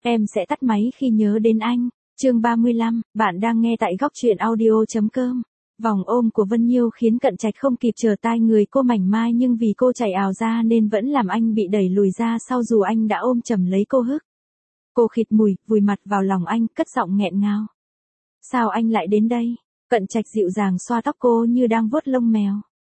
Em sẽ tắt máy khi nhớ đến anh. Chương 35, bạn đang nghe tại góc truyện audio.com. Vòng ôm của Vân Nhiêu khiến Cận Trạch không kịp chờ tai người cô mảnh mai, nhưng vì cô chạy ào ra nên vẫn làm anh bị đẩy lùi ra sau dù anh đã ôm chầm lấy cô hức. Cô khịt mũi, vùi mặt vào lòng anh, cất giọng nghẹn ngào. Sao anh lại đến đây? Cận Trạch dịu dàng xoa tóc cô như đang vuốt lông mèo.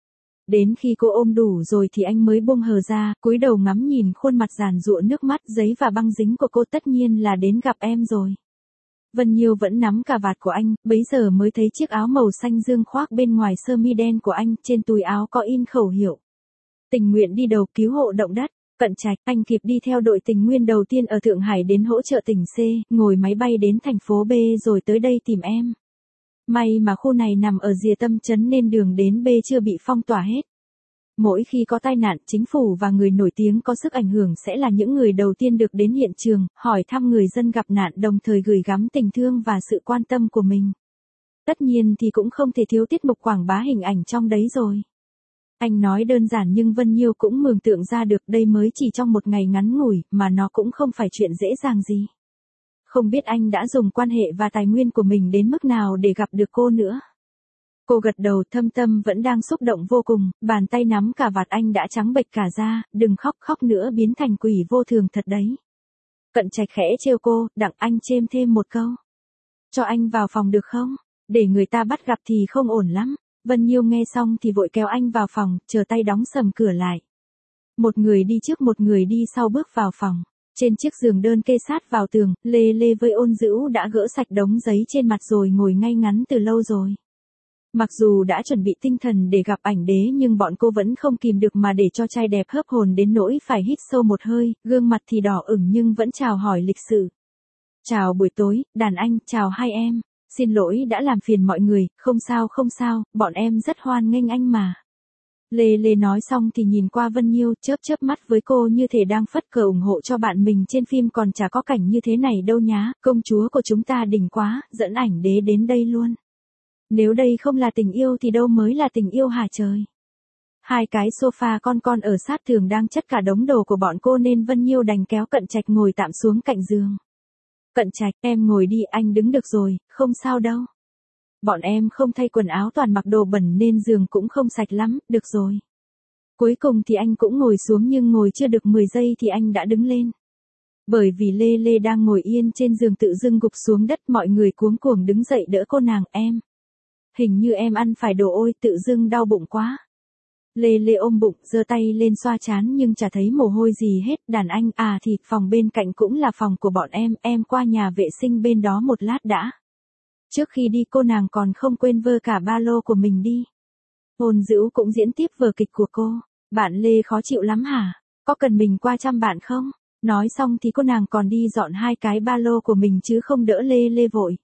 Đến khi cô ôm đủ rồi thì anh mới buông hờ ra, cúi đầu ngắm nhìn khuôn mặt giàn giụa nước mắt, giấy và băng dính của cô. Tất nhiên là đến gặp em rồi. Vân Nhiêu vẫn nắm cà vạt của anh, bấy giờ mới thấy chiếc áo màu xanh dương khoác bên ngoài sơ mi đen của anh, trên túi áo có in khẩu hiệu. Tình nguyện đi đầu cứu hộ động đất. Cận Trạch, anh kịp đi theo đội tình nguyên đầu tiên ở Thượng Hải đến hỗ trợ tỉnh C, ngồi máy bay đến thành phố B rồi tới đây tìm em. May mà khu này nằm ở rìa tâm trấn nên đường đến B chưa bị phong tỏa hết. Mỗi khi có tai nạn, chính phủ và người nổi tiếng có sức ảnh hưởng sẽ là những người đầu tiên được đến hiện trường, hỏi thăm người dân gặp nạn, đồng thời gửi gắm tình thương và sự quan tâm của mình. Tất nhiên thì cũng không thể thiếu tiết mục quảng bá hình ảnh trong đấy rồi. Anh nói đơn giản nhưng Vân Nhiêu cũng mường tượng ra được đây mới chỉ trong một ngày ngắn ngủi, mà nó cũng không phải chuyện dễ dàng gì. Không biết anh đã dùng quan hệ và tài nguyên của mình đến mức nào để gặp được cô nữa. Cô gật đầu, thâm tâm vẫn đang xúc động vô cùng, bàn tay nắm cà vạt anh đã trắng bệch cả da, đừng khóc, khóc nữa biến thành quỷ vô thường thật đấy. Cận Trạch khẽ trêu cô, đặng anh chêm thêm một câu. Cho anh vào phòng được không? Để người ta bắt gặp thì không ổn lắm. Vân Nhiêu nghe xong thì vội kéo anh vào phòng, chờ tay đóng sầm cửa lại. Một người đi trước một người đi sau bước vào phòng. Trên chiếc giường đơn kê sát vào tường, Lê Lê với Ôn Dữu đã gỡ sạch đống giấy trên mặt rồi ngồi ngay ngắn từ lâu rồi. Mặc dù đã chuẩn bị tinh thần để gặp ảnh đế nhưng bọn cô vẫn không kìm được mà để cho trai đẹp hớp hồn đến nỗi phải hít sâu một hơi, gương mặt thì đỏ ửng nhưng vẫn chào hỏi lịch sự. Chào buổi tối, đàn anh, chào hai em. Xin lỗi đã làm phiền mọi người, không sao, bọn em rất hoan nghênh anh mà. Lê Lê nói xong thì nhìn qua Vân Nhiêu, chớp chớp mắt với cô như thể đang phất cờ ủng hộ cho bạn mình trên phim, còn chả có cảnh như thế này đâu nhá, công chúa của chúng ta đỉnh quá, dẫn ảnh đế đến đây luôn. Nếu đây không là tình yêu thì đâu mới là tình yêu hả trời. Hai cái sofa con ở sát tường đang chất cả đống đồ của bọn cô nên Vân Nhiêu đành kéo Cận Trạch ngồi tạm xuống cạnh giường. Cận Trạch, em ngồi đi, anh đứng được rồi, không sao đâu. Bọn em không thay quần áo, toàn mặc đồ bẩn nên giường cũng không sạch lắm, được rồi. Cuối cùng thì anh cũng ngồi xuống nhưng ngồi chưa được 10 giây thì anh đã đứng lên. Bởi vì Lê Lê đang ngồi yên trên giường tự dưng gục xuống đất, mọi người cuống cuồng đứng dậy đỡ cô nàng. Em. Hình như em ăn phải đồ, ôi tự dưng đau bụng quá. Lê Lê ôm bụng, giơ tay lên xoa trán nhưng chả thấy mồ hôi gì hết. Đàn anh, à thì phòng bên cạnh cũng là phòng của bọn em qua nhà vệ sinh bên đó một lát đã. Trước khi đi cô nàng còn không quên vơ cả ba lô của mình đi. Ôn Dữu cũng diễn tiếp vở kịch của cô. Bạn Lê khó chịu lắm hả? Có cần mình qua chăm bạn không? Nói xong thì cô nàng còn đi dọn hai cái ba lô của mình chứ không đỡ Lê Lê vội.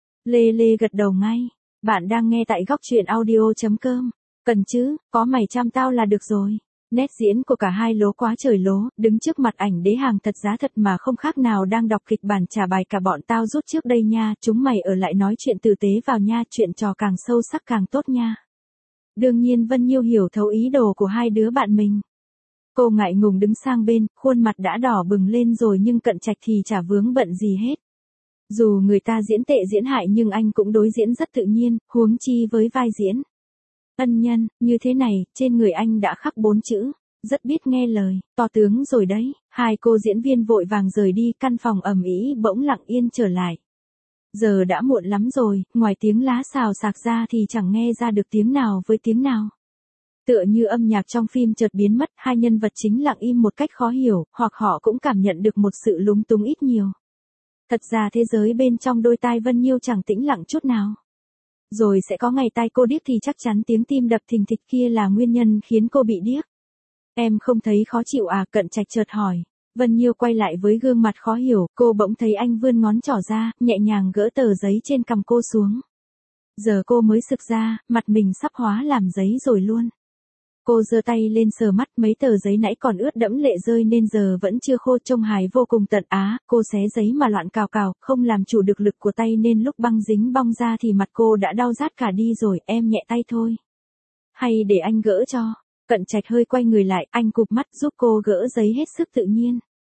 Lê Lê gật đầu ngay. Bạn đang nghe tại góc truyện audio.com. Cần chứ, có mày chăm tao là được rồi. Nét diễn của cả hai lố quá trời lố, đứng trước mặt ảnh đế hàng thật giá thật mà không khác nào đang đọc kịch bản trả bài cả bọn tao rút trước đây nha, chúng mày ở lại nói chuyện tử tế vào nha, chuyện trò càng sâu sắc càng tốt nha. Đương nhiên Vân Nhiêu hiểu thấu ý đồ của hai đứa bạn mình. Cô ngại ngùng đứng sang bên, khuôn mặt đã đỏ bừng lên rồi nhưng Cận Trạch thì chả vướng bận gì hết. Dù người ta diễn tệ diễn hại nhưng anh cũng đối diễn rất tự nhiên, huống chi với vai diễn ân nhân, như thế này, trên người anh đã khắc 4 chữ, rất biết nghe lời, to tướng rồi đấy. Hai cô diễn viên vội vàng rời đi, căn phòng ầm ĩ bỗng lặng yên trở lại. Giờ đã muộn lắm rồi, ngoài tiếng lá xào xạc ra thì chẳng nghe ra được tiếng nào với tiếng nào. Tựa như âm nhạc trong phim chợt biến mất, hai nhân vật chính lặng im một cách khó hiểu, hoặc họ cũng cảm nhận được một sự lúng túng ít nhiều. Thật ra thế giới bên trong đôi tai Vân Nhiêu chẳng tĩnh lặng chút nào. Rồi sẽ có ngày tai cô điếc thì chắc chắn tiếng tim đập thình thịch kia là nguyên nhân khiến cô bị điếc. Em không thấy khó chịu à? Cận Trạch chợt hỏi. Vân Nhiêu quay lại với gương mặt khó hiểu, cô bỗng thấy anh vươn ngón trỏ ra, nhẹ nhàng gỡ tờ giấy trên cằm cô xuống. Giờ cô mới sực ra, mặt mình sắp hóa làm giấy rồi luôn. Cô giơ tay lên sờ mắt, mấy tờ giấy nãy còn ướt đẫm lệ rơi nên giờ vẫn chưa khô, trông hài vô cùng tận á. Cô xé giấy mà loạn cào cào, không làm chủ được lực của tay nên lúc băng dính bong ra thì mặt cô đã đau rát cả đi rồi. Em nhẹ tay thôi. Hay để anh gỡ cho. Cận Trạch hơi quay người lại, anh cụp mắt giúp cô gỡ giấy hết sức tự nhiên.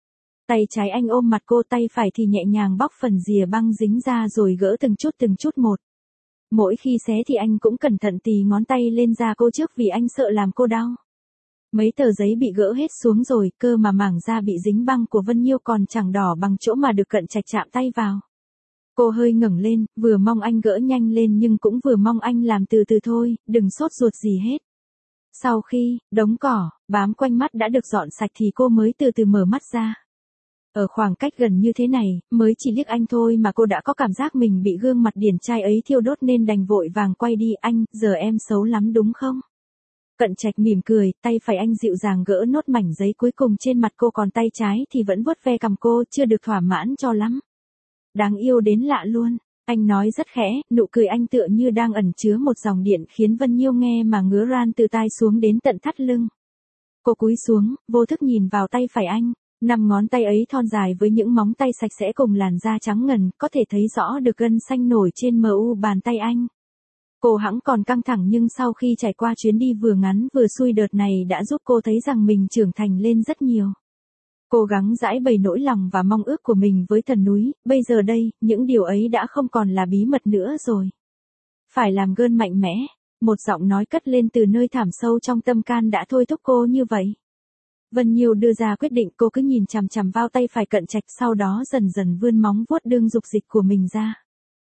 Tay trái anh ôm mặt cô, tay phải thì nhẹ nhàng bóc phần rìa băng dính ra rồi gỡ từng chút một. Mỗi khi xé thì anh cũng cẩn thận tì ngón tay lên da cô trước vì anh sợ làm cô đau. Mấy tờ giấy bị gỡ hết xuống rồi, cơ mà mảng da bị dính băng của Vân Nhiêu còn chẳng đỏ bằng chỗ mà được Cận Trạch chạm tay vào. Cô hơi ngẩng lên, vừa mong anh gỡ nhanh lên nhưng cũng vừa mong anh làm từ từ thôi, đừng sốt ruột gì hết. Sau khi, đống cỏ, bám quanh mắt đã được dọn sạch thì cô mới từ từ mở mắt ra. Ở khoảng cách gần như thế này, mới chỉ liếc anh thôi mà cô đã có cảm giác mình bị gương mặt điển trai ấy thiêu đốt nên đành vội vàng quay đi. Anh, giờ em xấu lắm đúng không? Cận Trạch mỉm cười, tay phải anh dịu dàng gỡ nốt mảnh giấy cuối cùng trên mặt cô, còn tay trái thì vẫn vuốt ve cằm cô, chưa được thỏa mãn cho lắm. Đáng yêu đến lạ luôn. Anh nói rất khẽ, nụ cười anh tựa như đang ẩn chứa một dòng điện khiến Vân Nhiêu nghe mà ngứa ran từ tai xuống đến tận thắt lưng. Cô cúi xuống, vô thức nhìn vào tay phải anh. 5 ngón tay ấy thon dài với những móng tay sạch sẽ cùng làn da trắng ngần, có thể thấy rõ được gân xanh nổi trên mu bàn tay anh. Cô hẵng còn căng thẳng nhưng sau khi trải qua chuyến đi vừa ngắn vừa xui đợt này đã giúp cô thấy rằng mình trưởng thành lên rất nhiều. Cố gắng giãi bày nỗi lòng và mong ước của mình với thần núi, bây giờ đây, những điều ấy đã không còn là bí mật nữa rồi. Phải làm gơn mạnh mẽ, một giọng nói cất lên từ nơi thẳm sâu trong tâm can đã thôi thúc cô như vậy. Vân Nhiêu đưa ra quyết định, cô cứ nhìn chằm chằm vào tay phải Cận Trạch, sau đó dần dần vươn móng vuốt đương dục dịch của mình ra.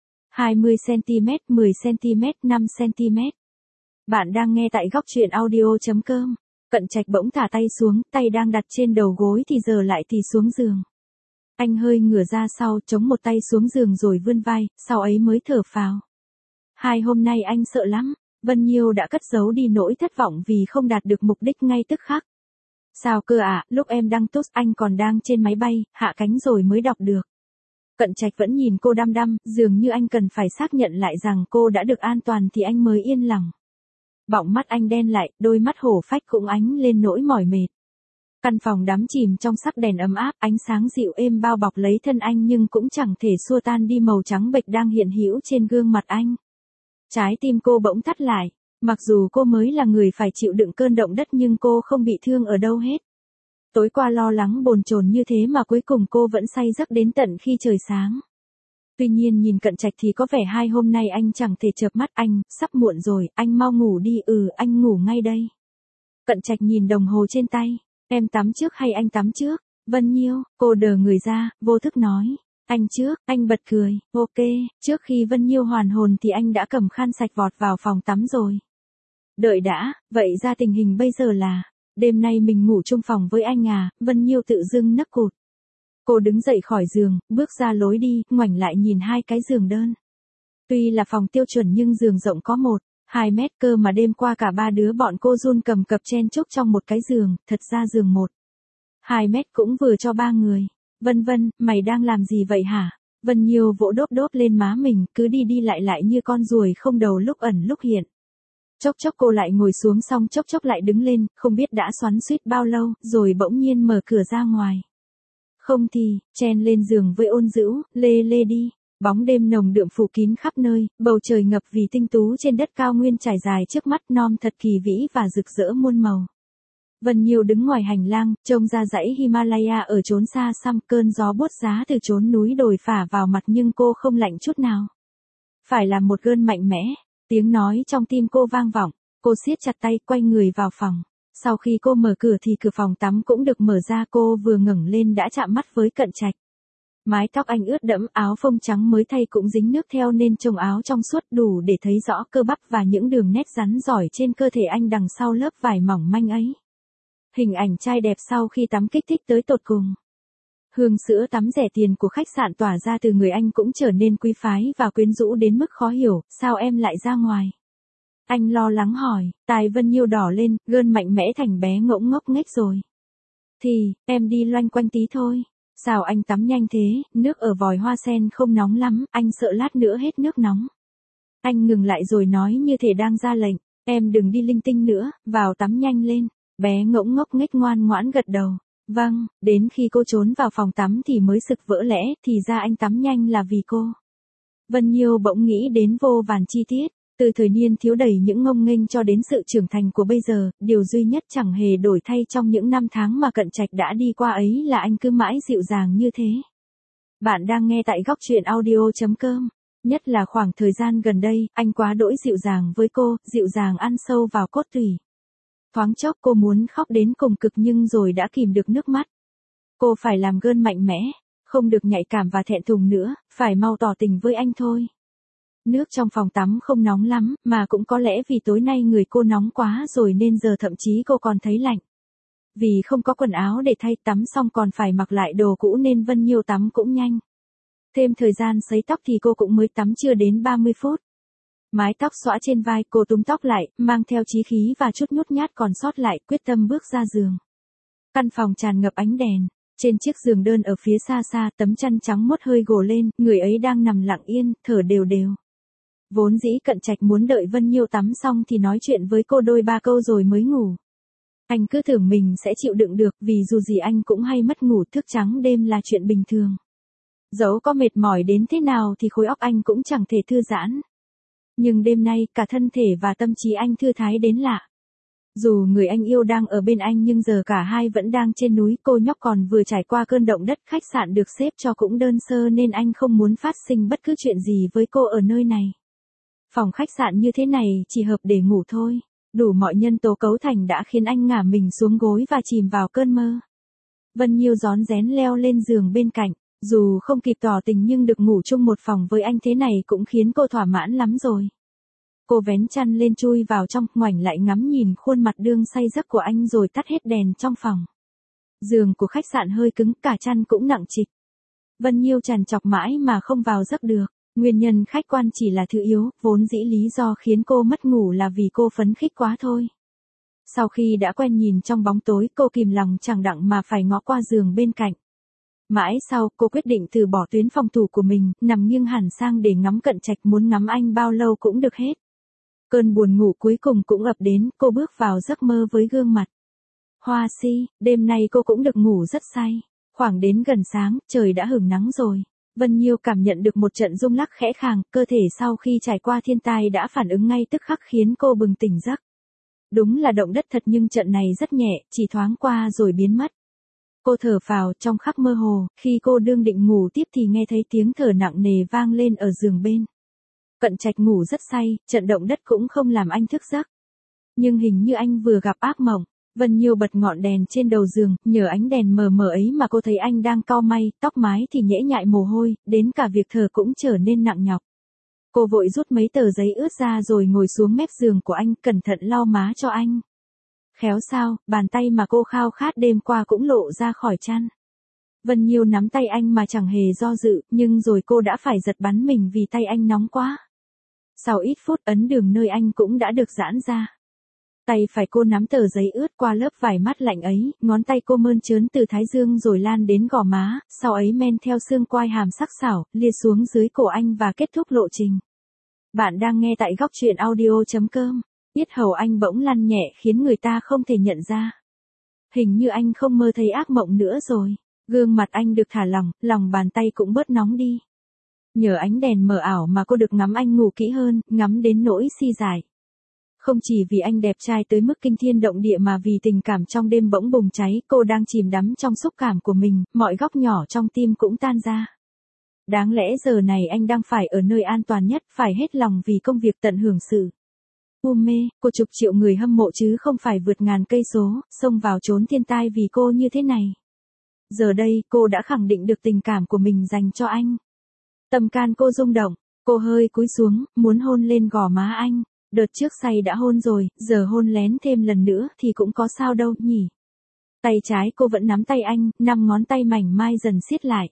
20cm, 10cm, 5cm. Bạn đang nghe tại góc truyện audio.com. Cận Trạch bỗng thả tay xuống, tay đang đặt trên đầu gối thì giờ lại thì xuống giường. Anh hơi ngửa ra sau, chống một tay xuống giường rồi vươn vai, sau ấy mới thở phào. Hôm nay anh sợ lắm. Vân Nhiêu đã cất giấu đi nỗi thất vọng vì không đạt được mục đích ngay tức khắc. Sao cơ ạ, lúc em đăng post anh còn đang trên máy bay, hạ cánh rồi mới đọc được. Cận Trạch vẫn nhìn cô đăm đăm, dường như anh cần phải xác nhận lại rằng cô đã được an toàn thì anh mới yên lòng. Bọng mắt anh đen lại, đôi mắt hổ phách cũng ánh lên nỗi mỏi mệt. Căn phòng đắm chìm trong sắc đèn ấm áp, ánh sáng dịu êm bao bọc lấy thân anh nhưng cũng chẳng thể xua tan đi màu trắng bệch đang hiện hữu trên gương mặt anh. Trái tim cô bỗng thắt lại. Mặc dù cô mới là người phải chịu đựng cơn động đất nhưng cô không bị thương ở đâu hết. Tối qua lo lắng bồn chồn như thế mà cuối cùng cô vẫn say giấc đến tận khi trời sáng. Tuy nhiên nhìn Cận Trạch thì có vẻ hôm nay anh chẳng thể chợp mắt. Anh, sắp muộn rồi, anh mau ngủ đi. Anh ngủ ngay đây. Cận Trạch nhìn đồng hồ trên tay. Em tắm trước hay anh tắm trước? Vân Nhiêu, cô đờ người ra, vô thức nói. Anh trước, anh bật cười. Ok, trước khi Vân Nhiêu hoàn hồn thì anh đã cầm khăn sạch vọt vào phòng tắm rồi. Đợi đã, vậy ra tình hình bây giờ là, đêm nay mình ngủ chung phòng với anh à? Vân Nhiêu tự dưng nấc cụt. Cô đứng dậy khỏi giường, bước ra lối đi, ngoảnh lại nhìn hai cái giường đơn. Tuy là phòng tiêu chuẩn nhưng giường rộng có 1-2 mét cơ mà đêm qua cả ba đứa bọn cô run cầm cập chen chúc trong một cái giường, thật ra giường 1-2 mét cũng vừa cho 3 người. Vân, mày đang làm gì vậy hả? Vân Nhiêu vỗ đốp lên má mình, cứ đi đi lại như con ruồi không đầu lúc ẩn lúc hiện. Chốc chốc cô lại ngồi xuống xong chốc chốc lại đứng lên, không biết đã xoắn xuýt bao lâu, rồi bỗng nhiên mở cửa ra ngoài. Không thì, chen lên giường với ôn dữ, lê đi. Bóng đêm nồng đượm phủ kín khắp nơi, bầu trời ngập vì tinh tú trên đất cao nguyên trải dài trước mắt non thật kỳ vĩ và rực rỡ muôn màu. Vân Nhiêu đứng ngoài hành lang, trông ra dãy Himalaya ở chốn xa xăm, cơn gió buốt giá từ chốn núi đồi phả vào mặt nhưng cô không lạnh chút nào. Phải là một cơn mạnh mẽ. Tiếng nói trong tim cô vang vọng, cô siết chặt tay quay người vào phòng. Sau khi cô mở cửa thì cửa phòng tắm cũng được mở ra, cô vừa ngẩng lên đã chạm mắt với Cận Trạch. Mái tóc anh ướt đẫm, áo phông trắng mới thay cũng dính nước theo nên trông áo trong suốt đủ để thấy rõ cơ bắp và những đường nét rắn giỏi trên cơ thể anh đằng sau lớp vải mỏng manh ấy. Hình ảnh trai đẹp sau khi tắm kích thích tới tột cùng. Hương sữa tắm rẻ tiền của khách sạn tỏa ra từ người anh cũng trở nên quý phái và quyến rũ đến mức khó hiểu, sao em lại ra ngoài? Anh lo lắng hỏi, tai Vân Nhiêu đỏ lên, gơn mạnh mẽ thành bé ngỗng ngốc nghếch rồi. Thì, em đi loanh quanh tí thôi. Sao anh tắm nhanh thế, nước ở vòi hoa sen không nóng lắm, anh sợ lát nữa hết nước nóng. Anh ngừng lại rồi nói như thể đang ra lệnh, em đừng đi linh tinh nữa, vào tắm nhanh lên. Bé ngỗng ngốc nghếch ngoan ngoãn gật đầu. Vâng, đến khi cô trốn vào phòng tắm thì mới sực vỡ lẽ, thì ra anh tắm nhanh là vì cô. Vân Nhiêu bỗng nghĩ đến vô vàn chi tiết, Từ thời niên thiếu đầy những ngông nghênh cho đến sự trưởng thành của bây giờ, điều duy nhất chẳng hề đổi thay trong những năm tháng mà Cận Trạch đã đi qua ấy là anh cứ mãi dịu dàng như thế. Bạn đang nghe tại góc truyện audio.com. Nhất là khoảng thời gian gần đây, anh quá đỗi dịu dàng với cô, dịu dàng ăn sâu vào cốt tủy. Thoáng chốc cô muốn khóc đến cùng cực nhưng rồi đã kìm được nước mắt. Cô phải làm gơn mạnh mẽ, không được nhạy cảm và thẹn thùng nữa, phải mau tỏ tình với anh thôi. Nước trong phòng tắm không nóng lắm, mà cũng có lẽ vì tối nay người cô nóng quá rồi nên giờ thậm chí cô còn thấy lạnh. Vì không có quần áo để thay, tắm xong còn phải mặc lại đồ cũ nên Vân Nhiêu tắm cũng nhanh. Thêm thời gian sấy tóc thì cô cũng mới tắm chưa đến 30 phút. Mái tóc xõa trên vai, cô túm tóc lại, mang theo chí khí và chút nhút nhát còn sót lại, quyết tâm bước ra giường. Căn phòng tràn ngập ánh đèn. Trên chiếc giường đơn ở phía xa xa, tấm chăn trắng muốt hơi gồ lên, người ấy đang nằm lặng yên, thở đều đều. Vốn dĩ Cận Trạch muốn đợi Vân Nhiêu tắm xong thì nói chuyện với cô đôi ba câu rồi mới ngủ. Anh cứ tưởng mình sẽ chịu đựng được, vì dù gì anh cũng hay mất ngủ, thức trắng đêm là chuyện bình thường. Dẫu có mệt mỏi đến thế nào thì khối óc anh cũng chẳng thể thư giãn. Nhưng đêm nay, cả thân thể và tâm trí anh thư thái đến lạ. Dù người anh yêu đang ở bên anh nhưng giờ cả hai vẫn đang trên núi, cô nhóc còn vừa trải qua cơn động đất, khách sạn được xếp cho cũng đơn sơ nên anh không muốn phát sinh bất cứ chuyện gì với cô ở nơi này. Phòng khách sạn như thế này chỉ hợp để ngủ thôi. Đủ mọi nhân tố cấu thành đã khiến anh ngả mình xuống gối và chìm vào cơn mơ. Vân Nhiêu rón rén leo lên giường bên cạnh. Dù không kịp tỏ tình nhưng được ngủ chung một phòng với anh thế này cũng khiến cô thỏa mãn lắm rồi. Cô vén chăn lên chui vào trong, ngoảnh lại ngắm nhìn khuôn mặt đương say giấc của anh rồi tắt hết đèn trong phòng. Giường của khách sạn hơi cứng, cả chăn cũng nặng trịch. Vân Nhiêu trằn trọc mãi mà không vào giấc được. Nguyên nhân khách quan chỉ là thứ yếu, vốn dĩ lý do khiến cô mất ngủ là vì cô phấn khích quá thôi. Sau khi đã quen nhìn trong bóng tối, cô kìm lòng chẳng đặng mà phải ngó qua giường bên cạnh. Mãi sau, cô quyết định từ bỏ tuyến phòng thủ của mình, nằm nghiêng hẳn sang để ngắm Cận Trạch, muốn ngắm anh bao lâu cũng được hết. Cơn buồn ngủ cuối cùng cũng ập đến, cô bước vào giấc mơ với gương mặt hoa si. Đêm nay cô cũng được ngủ rất say. Khoảng đến gần sáng, trời đã hửng nắng rồi. Vân Nhiêu cảm nhận được một trận rung lắc khẽ khàng, cơ thể sau khi trải qua thiên tai đã phản ứng ngay tức khắc khiến cô bừng tỉnh giấc. Đúng là động đất thật nhưng trận này rất nhẹ, chỉ thoáng qua rồi biến mất. Cô thở phào trong khắc mơ hồ, khi cô đương định ngủ tiếp thì nghe thấy tiếng thở nặng nề vang lên ở giường bên. Cận Trạch ngủ rất say, trận động đất cũng không làm anh thức giấc. Nhưng hình như anh vừa gặp ác mộng. Vân Nhiêu bật ngọn đèn trên đầu giường, nhờ ánh đèn mờ mờ ấy mà cô thấy anh đang cau may, tóc mái thì nhễ nhại mồ hôi, đến cả việc thở cũng trở nên nặng nhọc. Cô vội rút mấy tờ giấy ướt ra rồi ngồi xuống mép giường của anh, cẩn thận lau má cho anh. Khéo sao, bàn tay mà cô khao khát đêm qua cũng lộ ra khỏi chăn. Vân Nhiêu nắm tay anh mà chẳng hề do dự, nhưng rồi cô đã phải giật bắn mình vì tay anh nóng quá. Sau ít phút ấn đường nơi anh cũng đã được giãn ra. Tay phải cô nắm tờ giấy ướt qua lớp vải mát lạnh ấy, ngón tay cô mơn trớn từ thái dương rồi lan đến gò má, sau ấy men theo xương quai hàm sắc sảo, lia xuống dưới cổ anh và kết thúc lộ trình. Bạn đang nghe tại góc truyện audio.com. Yết hầu anh bỗng lăn nhẹ khiến người ta không thể nhận ra. Hình như anh không mơ thấy ác mộng nữa rồi. Gương mặt anh được thả lỏng, lòng bàn tay cũng bớt nóng đi. Nhờ ánh đèn mờ ảo mà cô được ngắm anh ngủ kỹ hơn, ngắm đến nỗi si dại. Không chỉ vì anh đẹp trai tới mức kinh thiên động địa mà vì tình cảm trong đêm bỗng bùng cháy, cô đang chìm đắm trong xúc cảm của mình, mọi góc nhỏ trong tim cũng tan ra. Đáng lẽ giờ này anh đang phải ở nơi an toàn nhất, phải hết lòng vì công việc tận hưởng sự mê của chục triệu người hâm mộ chứ không phải vượt ngàn cây số, xông vào trốn thiên tai vì cô như thế này. Giờ đây, cô đã khẳng định được tình cảm của mình dành cho anh. Tâm can cô rung động, cô hơi cúi xuống, muốn hôn lên gò má anh. Đợt trước say đã hôn rồi, giờ hôn lén thêm lần nữa thì cũng có sao đâu nhỉ. Tay trái cô vẫn nắm tay anh, 5 ngón tay mảnh mai dần siết lại.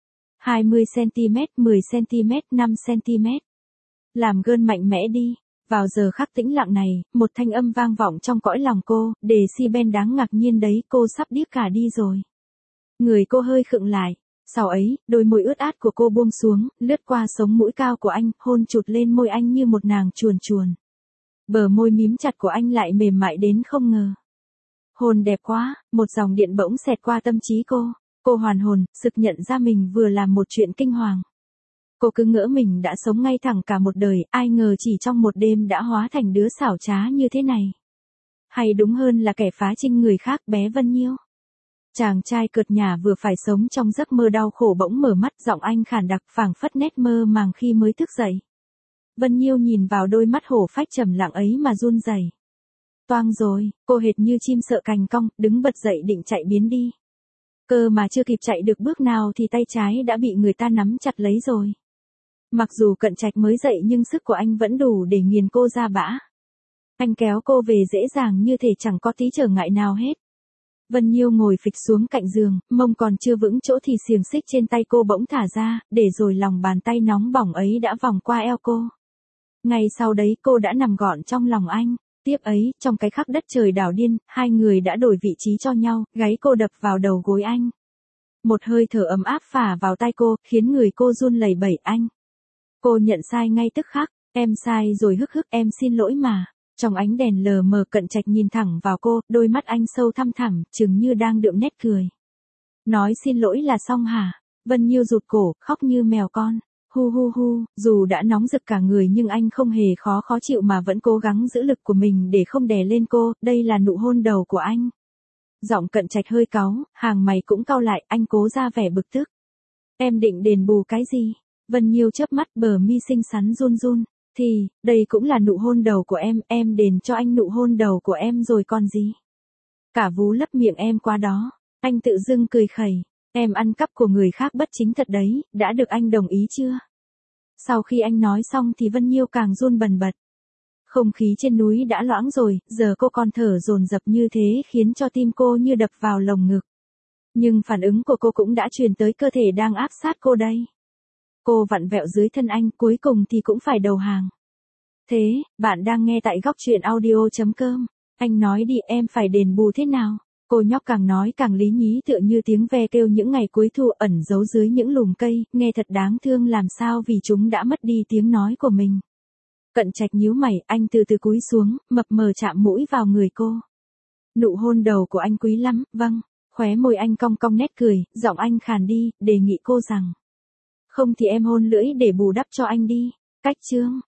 20cm, 10cm, 5cm. Làm gơn mạnh mẽ đi. Vào giờ khắc tĩnh lặng này, một thanh âm vang vọng trong cõi lòng cô, decibel đáng ngạc nhiên đấy, cô sắp điếc cả đi rồi. Người cô hơi khựng lại. Sau ấy, đôi môi ướt át của cô buông xuống, lướt qua sống mũi cao của anh, hôn chụt lên môi anh như một nàng chuồn chuồn. Bờ môi mím chặt của anh lại mềm mại đến không ngờ. Hôn đẹp quá, một dòng điện bỗng xẹt qua tâm trí cô. Cô hoàn hồn, sực nhận ra mình vừa làm một chuyện kinh hoàng. Cô cứ ngỡ mình đã sống ngay thẳng cả một đời, ai ngờ chỉ trong một đêm đã hóa thành đứa xảo trá như thế này. Hay đúng hơn là kẻ phá trinh người khác, bé Vân Nhiêu. Chàng trai cợt nhả vừa phải sống trong giấc mơ đau khổ bỗng mở mắt, giọng anh khàn đặc phảng phất nét mơ màng khi mới thức dậy. Vân Nhiêu nhìn vào đôi mắt hổ phách trầm lặng ấy mà run rẩy. Toang rồi, cô hệt như chim sợ cành cong, đứng bật dậy định chạy biến đi. Cơ mà chưa kịp chạy được bước nào thì tay trái đã bị người ta nắm chặt lấy rồi. Mặc dù Cận Trạch mới dậy nhưng sức của anh vẫn đủ để nghiền cô ra bã. Anh kéo cô về dễ dàng như thể chẳng có tí trở ngại nào hết. Vân Nhiêu ngồi phịch xuống cạnh giường, mông còn chưa vững chỗ thì xiềng xích trên tay cô bỗng thả ra, để rồi lòng bàn tay nóng bỏng ấy đã vòng qua eo cô. Ngay sau đấy cô đã nằm gọn trong lòng anh. Tiếp ấy, trong cái khắc đất trời đảo điên, hai người đã đổi vị trí cho nhau, gáy cô đập vào đầu gối anh. Một hơi thở ấm áp phả vào tai cô, khiến người cô run lẩy bẩy. Anh. Cô nhận sai ngay tức khắc, em sai rồi hức hức, em xin lỗi mà. Trong ánh đèn lờ mờ Cận Trạch nhìn thẳng vào cô, đôi mắt anh sâu thăm thẳm, chừng như đang đượm nét cười. Nói xin lỗi là xong hả? Vân Nhiêu rụt cổ, khóc như mèo con. Hu hu hu, dù đã nóng rực cả người nhưng anh không hề khó chịu mà vẫn cố gắng giữ lực của mình để không đè lên cô, đây là nụ hôn đầu của anh. Giọng Cận Trạch hơi cáu, hàng mày cũng cau lại, anh cố ra vẻ bực tức. Em định đền bù cái gì? Vân Nhiêu chớp mắt, bờ mi xinh xắn run run. Thì, đây cũng là nụ hôn đầu của em đền cho anh nụ hôn đầu của em rồi còn gì. Cả vú lấp miệng em qua đó, anh tự dưng cười khẩy, em ăn cắp của người khác bất chính thật đấy, đã được anh đồng ý chưa? Sau khi anh nói xong thì Vân Nhiêu càng run bần bật. Không khí trên núi đã loãng rồi, giờ cô còn thở dồn dập như thế khiến cho tim cô như đập vào lồng ngực. Nhưng phản ứng của cô cũng đã truyền tới cơ thể đang áp sát cô đây. Cô vặn vẹo dưới thân anh, cuối cùng thì cũng phải đầu hàng. Thế, bạn đang nghe tại góc truyện audio.com. Anh nói đi, em phải đền bù thế nào? Cô nhóc càng nói càng lý nhí tựa như tiếng ve kêu những ngày cuối thu ẩn giấu dưới những lùm cây, nghe thật đáng thương làm sao vì chúng đã mất đi tiếng nói của mình. Cận Trạch nhíu mày, anh từ từ cúi xuống, mập mờ chạm mũi vào người cô. Nụ hôn đầu của anh quý lắm, vâng. Khóe môi anh cong cong nét cười, giọng anh khàn đi, đề nghị cô rằng. Không thì em hôn lưỡi để bù đắp cho anh đi. Cách chương.